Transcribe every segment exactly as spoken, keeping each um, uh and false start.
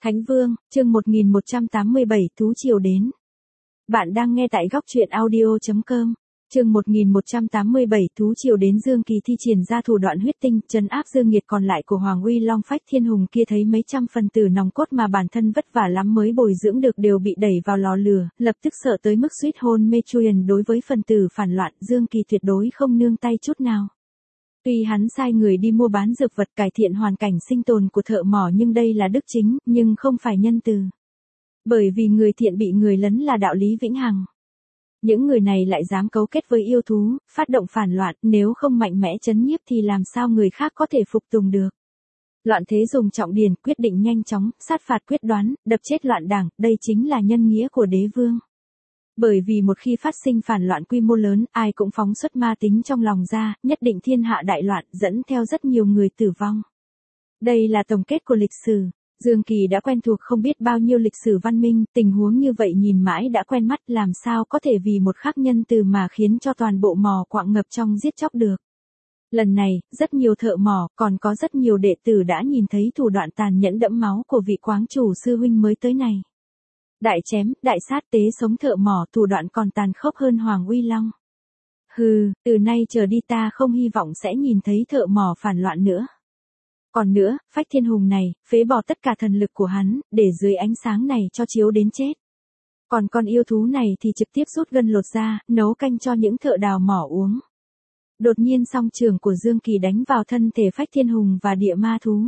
Thánh Vương, chương một nghìn một trăm tám mươi bảy, Thú Triều đến. Bạn đang nghe tại góc truyện audio chấm com. Chương một nghìn một trăm tám mươi bảy, Thú Triều đến. Dương Kỳ thi triển ra thủ đoạn huyết tinh, trấn áp Dương Nghiệt còn lại của Hoàng Uy Long Phách Thiên Hùng kia, thấy mấy trăm phần tử nòng cốt mà bản thân vất vả lắm mới bồi dưỡng được đều bị đẩy vào lò lửa, lập tức sợ tới mức suýt hôn mê. Truyền đối với phần tử phản loạn, Dương Kỳ tuyệt đối không nương tay chút nào. Tuy hắn sai người đi mua bán dược vật cải thiện hoàn cảnh sinh tồn của thợ mỏ, nhưng đây là đức chính, nhưng không phải nhân từ. Bởi vì người thiện bị người lấn là đạo lý vĩnh hằng. Những người này lại dám cấu kết với yêu thú, phát động phản loạn, nếu không mạnh mẽ trấn nhiếp thì làm sao người khác có thể phục tùng được. Loạn thế dùng trọng điền, quyết định nhanh chóng, sát phạt quyết đoán, đập chết loạn đảng, đây chính là nhân nghĩa của đế vương. Bởi vì một khi phát sinh phản loạn quy mô lớn, ai cũng phóng xuất ma tính trong lòng ra, nhất định thiên hạ đại loạn, dẫn theo rất nhiều người tử vong. Đây là tổng kết của lịch sử. Dương Kỳ đã quen thuộc không biết bao nhiêu lịch sử văn minh, tình huống như vậy nhìn mãi đã quen mắt, làm sao có thể vì một khắc nhân từ mà khiến cho toàn bộ mỏ quặng ngập trong giết chóc được. Lần này, rất nhiều thợ mỏ, còn có rất nhiều đệ tử đã nhìn thấy thủ đoạn tàn nhẫn đẫm máu của vị quáng chủ sư huynh mới tới này. Đại chém, đại sát, tế sống thợ mỏ, thủ đoạn còn tàn khốc hơn Hoàng Uy Long. Hừ, từ nay trở đi ta không hy vọng sẽ nhìn thấy thợ mỏ phản loạn nữa. Còn nữa, Phách Thiên Hùng này, phế bỏ tất cả thần lực của hắn, để dưới ánh sáng này cho chiếu đến chết. Còn con yêu thú này thì trực tiếp rút gân lột ra, nấu canh cho những thợ đào mỏ uống. Đột nhiên song trường của Dương Kỳ đánh vào thân thể Phách Thiên Hùng và địa ma thú.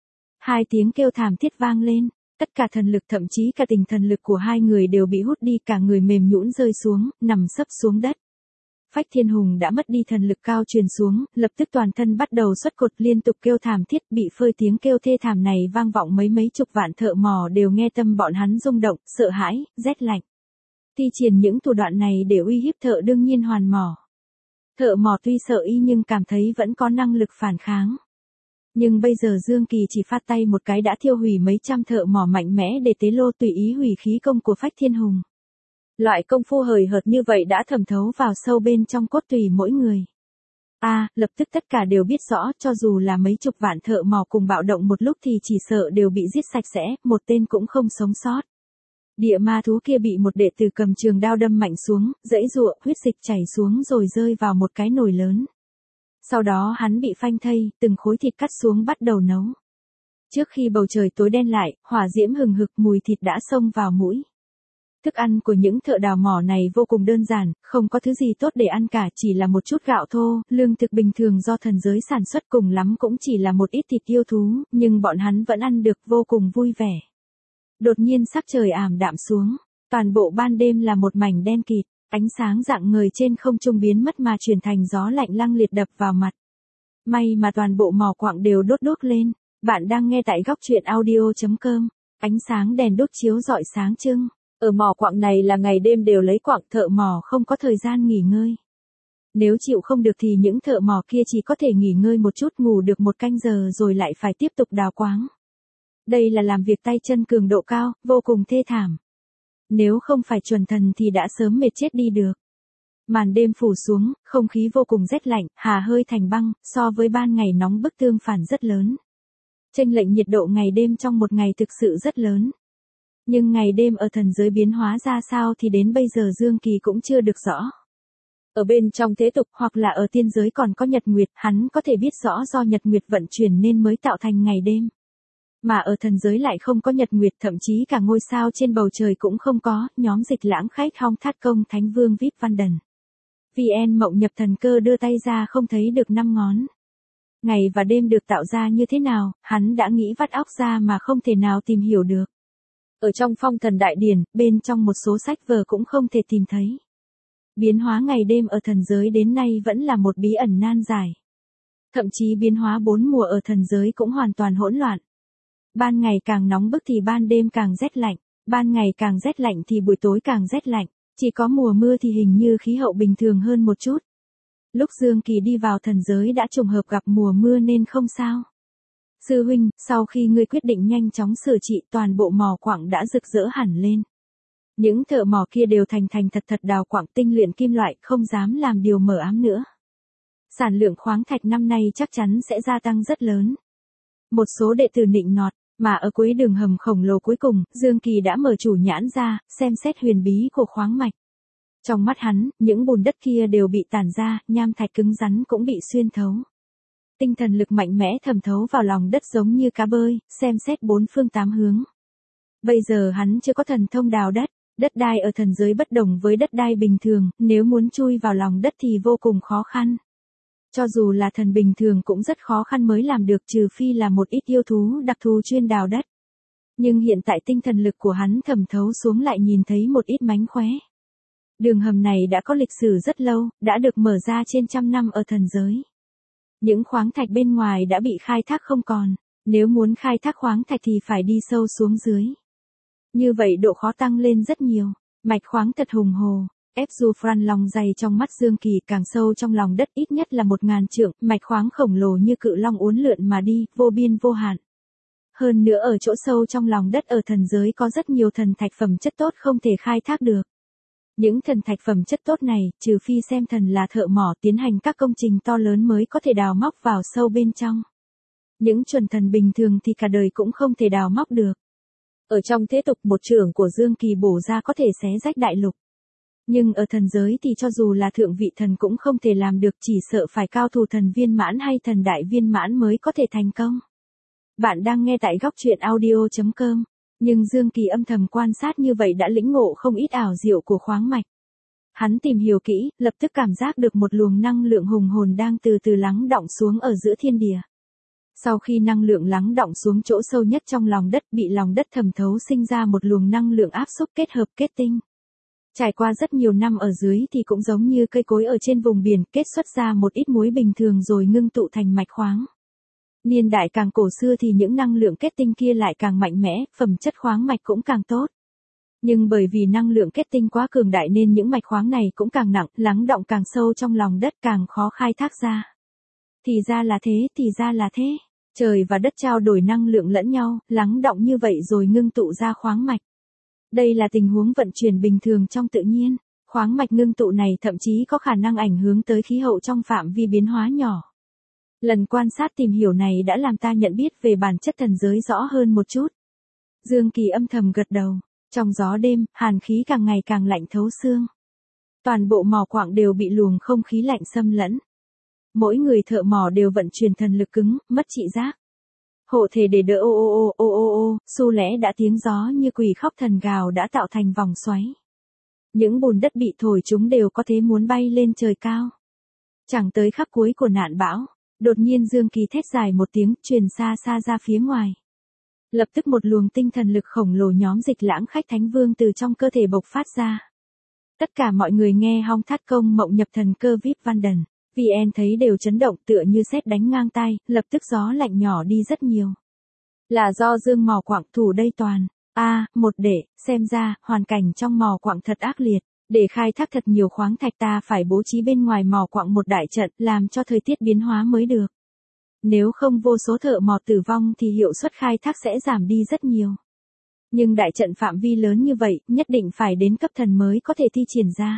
Hai tiếng kêu thảm thiết vang lên. Tất cả thần lực, thậm chí cả tinh thần lực của hai người đều bị hút đi, cả người mềm nhũn rơi xuống, nằm sấp xuống đất. Phách Thiên Hùng đã mất đi thần lực cao truyền xuống, lập tức toàn thân bắt đầu xuất cột, liên tục kêu thảm thiết, bị phơi. Tiếng kêu thê thảm này vang vọng mấy mấy chục vạn thợ mỏ đều nghe, tâm bọn hắn rung động, sợ hãi, rét lạnh. Thi triển những thủ đoạn này để uy hiếp thợ đương nhiên hoàn mỏ. Thợ mỏ tuy sợ y nhưng cảm thấy vẫn có năng lực phản kháng. Nhưng bây giờ Dương Kỳ chỉ phát tay một cái đã thiêu hủy mấy trăm thợ mỏ mạnh mẽ để tế lô, tùy ý hủy khí công của Phách Thiên Hùng. Loại công phu hời hợt như vậy đã thẩm thấu vào sâu bên trong cốt tủy mỗi người. A, à, lập tức tất cả đều biết rõ, cho dù là mấy chục vạn thợ mỏ cùng bạo động một lúc thì chỉ sợ đều bị giết sạch sẽ, một tên cũng không sống sót. Địa ma thú kia bị một đệ tử cầm trường đao đâm mạnh xuống, giãy giụa, huyết dịch chảy xuống rồi rơi vào một cái nồi lớn. Sau đó hắn bị phanh thây, từng khối thịt cắt xuống bắt đầu nấu. Trước khi bầu trời tối đen lại, hỏa diễm hừng hực, mùi thịt đã xông vào mũi. Thức ăn của những thợ đào mỏ này vô cùng đơn giản, không có thứ gì tốt để ăn cả, chỉ là một chút gạo thô, lương thực bình thường do thần giới sản xuất, cùng lắm cũng chỉ là một ít thịt yêu thú, nhưng bọn hắn vẫn ăn được vô cùng vui vẻ. Đột nhiên sắc trời ảm đạm xuống, toàn bộ ban đêm là một mảnh đen kịt. Ánh sáng rạng ngời trên không trung biến mất mà chuyển thành gió lạnh lăng liệt đập vào mặt. May mà toàn bộ mỏ quặng đều đốt đốt lên. Bạn đang nghe tại góc truyện audio chấm com. Ánh sáng đèn đốt chiếu rọi sáng trưng. Ở mỏ quặng này là ngày đêm đều lấy quặng, thợ mỏ không có thời gian nghỉ ngơi. Nếu chịu không được thì những thợ mỏ kia chỉ có thể nghỉ ngơi một chút, ngủ được một canh giờ rồi lại phải tiếp tục đào quáng. Đây là làm việc tay chân cường độ cao, vô cùng thê thảm. Nếu không phải chuẩn thần thì đã sớm mệt chết đi được. Màn đêm phủ xuống, không khí vô cùng rét lạnh, hà hơi thành băng, so với ban ngày nóng bức tương phản rất lớn. Chênh lệch nhiệt độ ngày đêm trong một ngày thực sự rất lớn. Nhưng ngày đêm ở thần giới biến hóa ra sao thì đến bây giờ Dương Kỳ cũng chưa được rõ. Ở bên trong thế tục hoặc là ở tiên giới còn có nhật nguyệt, hắn có thể biết rõ do nhật nguyệt vận chuyển nên mới tạo thành ngày đêm. Mà ở thần giới lại không có nhật nguyệt, thậm chí cả ngôi sao trên bầu trời cũng không có. Nhóm Dịch Lãng Khách Hong Thát Công Thánh Vương vê i pê Văn Đần. vê en Mộng Nhập Thần Cơ đưa tay ra không thấy được năm ngón. Ngày và đêm được tạo ra như thế nào, hắn đã nghĩ vắt óc ra mà không thể nào tìm hiểu được. Ở trong Phong Thần Đại Điển, bên trong một số sách vở cũng không thể tìm thấy. Biến hóa ngày đêm ở thần giới đến nay vẫn là một bí ẩn nan giải. Thậm chí biến hóa bốn mùa ở thần giới cũng hoàn toàn hỗn loạn. Ban ngày càng nóng bức thì ban đêm càng rét lạnh, ban ngày càng rét lạnh thì buổi tối càng rét lạnh, chỉ có mùa mưa thì hình như khí hậu bình thường hơn một chút. Lúc Dương Kỳ đi vào thần giới đã trùng hợp gặp mùa mưa nên không sao. Sư huynh, sau khi ngươi quyết định nhanh chóng sửa trị, toàn bộ mỏ quặng đã rực rỡ hẳn lên. Những thợ mỏ kia đều thành thành thật thật đào quặng, tinh luyện kim loại, không dám làm điều mờ ám nữa. Sản lượng khoáng thạch năm nay chắc chắn sẽ gia tăng rất lớn. Một số đệ tử nịnh nọt, Mà ở cuối đường hầm khổng lồ cuối cùng, Dương Kỳ đã mở chủ nhãn ra, xem xét huyền bí của khoáng mạch. Trong mắt hắn, những bùn đất kia đều bị tản ra, nham thạch cứng rắn cũng bị xuyên thấu. Tinh thần lực mạnh mẽ thẩm thấu vào lòng đất giống như cá bơi, xem xét bốn phương tám hướng. Bây giờ hắn chưa có thần thông đào đất, đất đai ở thần giới bất đồng với đất đai bình thường, nếu muốn chui vào lòng đất thì vô cùng khó khăn. Cho dù là thần bình thường cũng rất khó khăn mới làm được, trừ phi là một ít yêu thú đặc thù chuyên đào đất. Nhưng hiện tại tinh thần lực của hắn thẩm thấu xuống lại nhìn thấy một ít mánh khóe. Đường hầm này đã có lịch sử rất lâu, đã được mở ra trên trăm năm ở thần giới. Những khoáng thạch bên ngoài đã bị khai thác không còn, nếu muốn khai thác khoáng thạch thì phải đi sâu xuống dưới. Như vậy độ khó tăng lên rất nhiều, mạch khoáng thật hùng hồ. Epzufran lòng dày trong mắt Dương Kỳ, càng sâu trong lòng đất ít nhất là một ngàn trượng, mạch khoáng khổng lồ như cự long uốn lượn mà đi, vô biên vô hạn. Hơn nữa ở chỗ sâu trong lòng đất ở thần giới có rất nhiều thần thạch phẩm chất tốt không thể khai thác được. Những thần thạch phẩm chất tốt này, trừ phi xem thần là thợ mỏ tiến hành các công trình to lớn mới có thể đào móc vào sâu bên trong. Những chuẩn thần bình thường thì cả đời cũng không thể đào móc được. Ở trong thế tục, một chưởng của Dương Kỳ bổ ra có thể xé rách đại lục. Nhưng ở thần giới thì cho dù là thượng vị thần cũng không thể làm được, chỉ sợ phải cao thủ thần viên mãn hay thần đại viên mãn mới có thể thành công. Bạn đang nghe tại góc truyện audio chấm com. Nhưng Dương Kỳ âm thầm quan sát như vậy đã lĩnh ngộ không ít ảo diệu của khoáng mạch. Hắn tìm hiểu kỹ, lập tức cảm giác được một luồng năng lượng hùng hồn đang từ từ lắng đọng xuống ở giữa thiên địa. Sau khi năng lượng lắng đọng xuống chỗ sâu nhất trong lòng đất, bị lòng đất thẩm thấu sinh ra một luồng năng lượng áp xúc kết hợp kết tinh. Trải qua rất nhiều năm ở dưới thì cũng giống như cây cối ở trên vùng biển, kết xuất ra một ít muối bình thường rồi ngưng tụ thành mạch khoáng. Niên đại càng cổ xưa thì những năng lượng kết tinh kia lại càng mạnh mẽ, phẩm chất khoáng mạch cũng càng tốt. Nhưng bởi vì năng lượng kết tinh quá cường đại nên những mạch khoáng này cũng càng nặng, lắng đọng càng sâu trong lòng đất, càng khó khai thác ra. Thì ra là thế, thì ra là thế. Trời và đất trao đổi năng lượng lẫn nhau, lắng đọng như vậy rồi ngưng tụ ra khoáng mạch. Đây là tình huống vận chuyển bình thường trong tự nhiên. Khoáng mạch ngưng tụ này thậm chí có khả năng ảnh hưởng tới khí hậu trong phạm vi biến hóa nhỏ. Lần quan sát tìm hiểu này đã làm ta nhận biết về bản chất thần giới rõ hơn một chút. Dương Kỳ âm thầm gật đầu. Trong gió đêm, hàn khí càng ngày càng lạnh thấu xương. Toàn bộ mỏ quặng đều bị luồng không khí lạnh xâm lẫn. Mỗi người thợ mỏ đều vận chuyển thần lực cứng, mất trị giác. Hộ thể để đỡ ô ô ô ô ô ô, xu lẽ đã tiếng gió như quỷ khóc thần gào đã tạo thành vòng xoáy. Những bùn đất bị thổi chúng đều có thế muốn bay lên trời cao. Chẳng tới khắc cuối của nạn bão, đột nhiên Dương Kỳ thét dài một tiếng, truyền xa xa ra phía ngoài. Lập tức một luồng tinh thần lực khổng lồ nhóm Dịch Lãng Khách Thánh Vương từ trong cơ thể bộc phát ra. Tất cả mọi người nghe hong thắt công mộng nhập thần cơ vê i pê Văn Đần. vê en thấy đều chấn động tựa như sét đánh ngang tai, lập tức gió lạnh nhỏ đi rất nhiều. Là do Dương mỏ quặng thủ đây toàn. A, à, một để, xem ra, hoàn cảnh trong mỏ quặng thật ác liệt. Để khai thác thật nhiều khoáng thạch ta phải bố trí bên ngoài mỏ quặng một đại trận làm cho thời tiết biến hóa mới được. Nếu không vô số thợ mỏ tử vong thì hiệu suất khai thác sẽ giảm đi rất nhiều. Nhưng đại trận phạm vi lớn như vậy, nhất định phải đến cấp thần mới có thể thi triển ra.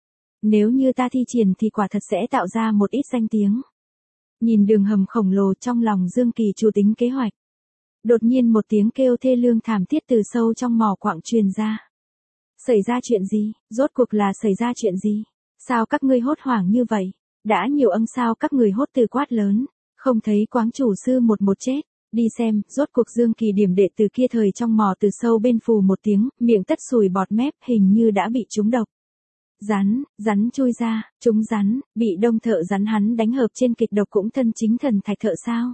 Nếu như ta thi triển thì quả thật sẽ tạo ra một ít danh tiếng. Nhìn đường hầm khổng lồ trong lòng Dương Kỳ chủ tính kế hoạch. Đột nhiên một tiếng kêu thê lương thảm thiết từ sâu trong mỏ quặng truyền ra. Xảy ra chuyện gì? Rốt cuộc là xảy ra chuyện gì? Sao các ngươi hốt hoảng như vậy? Đã nhiều âm sao các người hốt từ quát lớn. Không thấy quáng chủ sư một một chết. Đi xem, rốt cuộc Dương Kỳ điểm đệ từ kia thời trong mỏ từ sâu bên phù một tiếng, miệng tất sùi bọt mép, hình như đã bị trúng độc. Rắn, rắn chui ra, trúng rắn, bị đông thợ rắn hắn đánh hợp trên kịch độc cũng thân chính thần thạch thợ sao?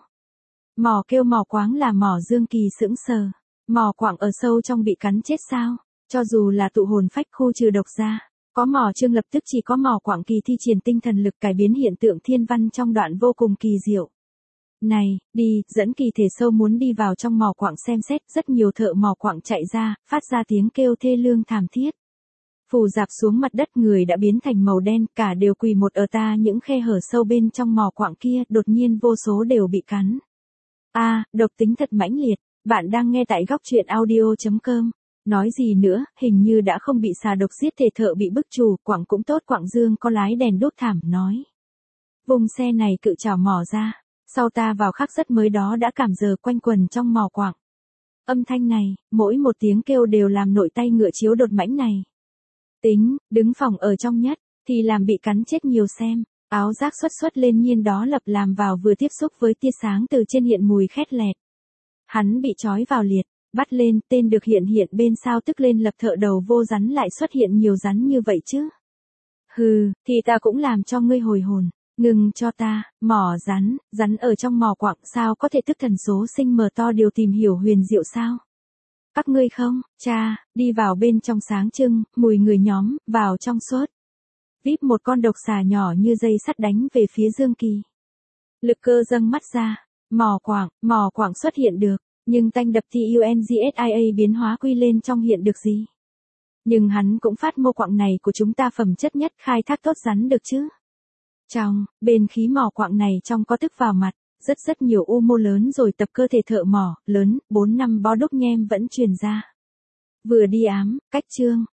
Mỏ kêu mỏ quáng là mỏ Dương Kỳ sững sờ. Mỏ quặng ở sâu trong bị cắn chết sao? Cho dù là tụ hồn phách khu trừ độc ra, có mỏ trương lập tức chỉ có mỏ quặng kỳ thi triển tinh thần lực cải biến hiện tượng thiên văn trong đoạn vô cùng kỳ diệu. Này, đi, dẫn kỳ thể sâu muốn đi vào trong mỏ quặng xem xét, rất nhiều thợ mỏ quặng chạy ra, phát ra tiếng kêu thê lương thảm thiết. Phù dạp xuống mặt đất, người đã biến thành màu đen, cả đều quỳ một ở ta những khe hở sâu bên trong mỏ quặng kia, đột nhiên vô số đều bị cắn. A, à, độc tính thật mãnh liệt, bạn đang nghe tại góc truyện audio chấm com. Nói gì nữa, hình như đã không bị xà độc giết thể thợ bị bức trù, quặng cũng tốt, quặng Dương có lái đèn đốt thảm, nói. Vùng xe này cự trảo mỏ ra, sau ta vào khắc rất mới đó đã cảm giờ quanh quần trong mỏ quặng. Âm thanh này, mỗi một tiếng kêu đều làm nội tay ngựa chiếu đột mãnh này. Tính, đứng phòng ở trong nhất, thì làm bị cắn chết nhiều xem, áo giác xuất xuất lên nhiên đó lập làm vào vừa tiếp xúc với tia sáng từ trên hiện mùi khét lẹt. Hắn bị trói vào liệt, bắt lên, tên được hiện hiện bên sao tức lên lập thợ đầu vô rắn lại xuất hiện nhiều rắn như vậy chứ. Hừ, thì ta cũng làm cho ngươi hồi hồn, ngừng cho ta, mỏ rắn, rắn ở trong mỏ quặng sao có thể thức thần số sinh mờ to điều tìm hiểu huyền diệu sao? Các ngươi không, cha, đi vào bên trong sáng trưng, mùi người nhóm, vào trong suốt. Vip một con độc xà nhỏ như dây sắt đánh về phía Dương Kỳ. Lực cơ dâng mắt ra, mỏ quặng, mỏ quặng xuất hiện được, nhưng tanh đập TUNGSIA biến hóa quy lên trong hiện được gì? Nhưng hắn cũng phát mô quặng này của chúng ta phẩm chất nhất khai thác tốt rắn được chứ? Trong, bên khí mỏ quặng này trong có tức vào mặt, rất rất nhiều u mô lớn rồi tập cơ thể thợ mỏ, lớn, bốn năm bó đúc nhem vẫn truyền ra. Vừa đi ám, cách trương,